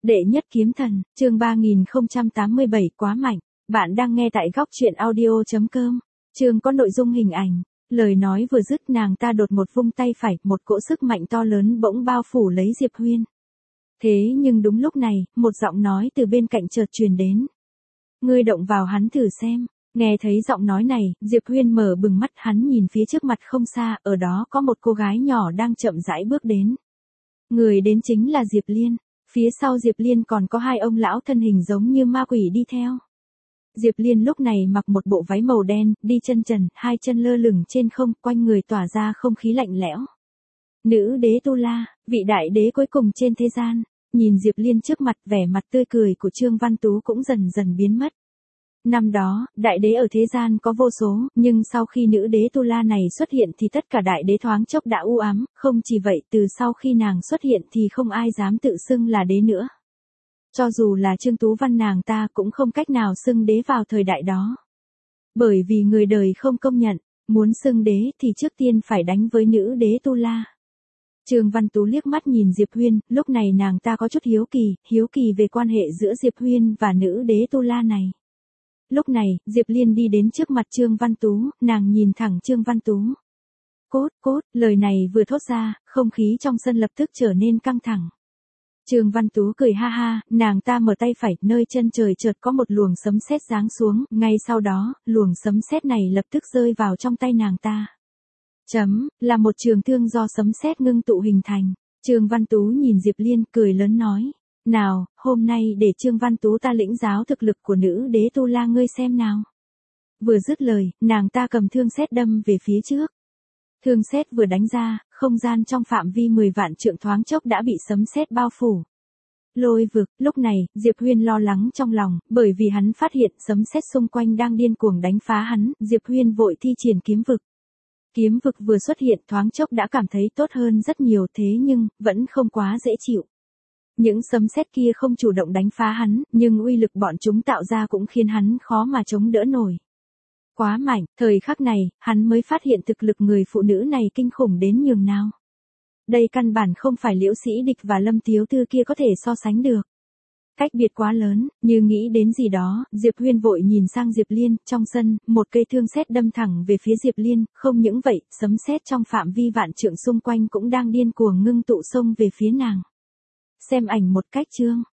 Đệ nhất kiếm thần, chương 3087 quá mạnh. Bạn đang nghe tại góc truyện audio.com. Chương có nội dung hình ảnh. Lời nói vừa dứt nàng ta đột một vung tay phải, một cỗ sức mạnh to lớn bỗng bao phủ lấy Diệp Huyên. Thế nhưng đúng lúc này, một giọng nói từ bên cạnh chợt truyền đến. Ngươi động vào hắn thử xem. Nghe thấy giọng nói này, Diệp Huyên mở bừng mắt, hắn nhìn phía trước mặt không xa, ở đó có một cô gái nhỏ đang chậm rãi bước đến. Người đến chính là Diệp Liên. Phía sau Diệp Liên còn có hai ông lão thân hình giống như ma quỷ đi theo. Diệp Liên lúc này mặc một bộ váy màu đen, đi chân trần, hai chân lơ lửng trên không, quanh người tỏa ra không khí lạnh lẽo. Nữ đế Tu La, vị đại đế cuối cùng trên thế gian. Nhìn Diệp Liên trước mặt, vẻ mặt tươi cười của Trương Văn Tú cũng dần dần biến mất. Năm đó, đại đế ở thế gian có vô số, nhưng sau khi nữ đế Tu La này xuất hiện thì tất cả đại đế thoáng chốc đã u ám, không chỉ vậy từ sau khi nàng xuất hiện thì không ai dám tự xưng là đế nữa. Cho dù là Trương Tú Văn nàng ta cũng không cách nào xưng đế vào thời đại đó. Bởi vì người đời không công nhận, muốn xưng đế thì trước tiên phải đánh với nữ đế Tu La. Trương Văn Tú liếc mắt nhìn Diệp Huyên, lúc này nàng ta có chút hiếu kỳ về quan hệ giữa Diệp Huyên và nữ đế Tu La này. Lúc này, Diệp Liên đi đến trước mặt Trương Văn Tú, nàng nhìn thẳng Trương Văn Tú. Cốt, lời này vừa thốt ra, không khí trong sân lập tức trở nên căng thẳng. Trương Văn Tú cười ha ha, nàng ta mở tay phải, nơi chân trời chợt có một luồng sấm sét giáng xuống, ngay sau đó, luồng sấm sét này lập tức rơi vào trong tay nàng ta. Là một trường thương do sấm sét ngưng tụ hình thành. Trương Văn Tú nhìn Diệp Liên, cười lớn nói. Nào, hôm nay để Trương Văn Tú ta lĩnh giáo thực lực của nữ đế Tu La ngươi xem nào. Vừa dứt lời, nàng ta cầm thương sét đâm về phía trước. Thương sét vừa đánh ra, không gian trong phạm vi 10 vạn trượng thoáng chốc đã bị sấm sét bao phủ. Lôi vực, lúc này, Diệp Huyên lo lắng trong lòng, bởi vì hắn phát hiện sấm sét xung quanh đang điên cuồng đánh phá hắn, Diệp Huyên vội thi triển kiếm vực. Kiếm vực vừa xuất hiện thoáng chốc đã cảm thấy tốt hơn rất nhiều, thế nhưng, vẫn không quá dễ chịu. Những sấm sét kia không chủ động đánh phá hắn, nhưng uy lực bọn chúng tạo ra cũng khiến hắn khó mà chống đỡ nổi. Quá mạnh, thời khắc này, hắn mới phát hiện thực lực người phụ nữ này kinh khủng đến nhường nào. Đây căn bản không phải Liễu Sĩ Địch và Lâm Tiếu Thư kia có thể so sánh được. Cách biệt quá lớn, như nghĩ đến gì đó, Diệp Huyên vội nhìn sang Diệp Liên, trong sân, một cây thương sét đâm thẳng về phía Diệp Liên, không những vậy, sấm sét trong phạm vi vạn trượng xung quanh cũng đang điên cuồng ngưng tụ xông về phía nàng. Xem ảnh một cách chương.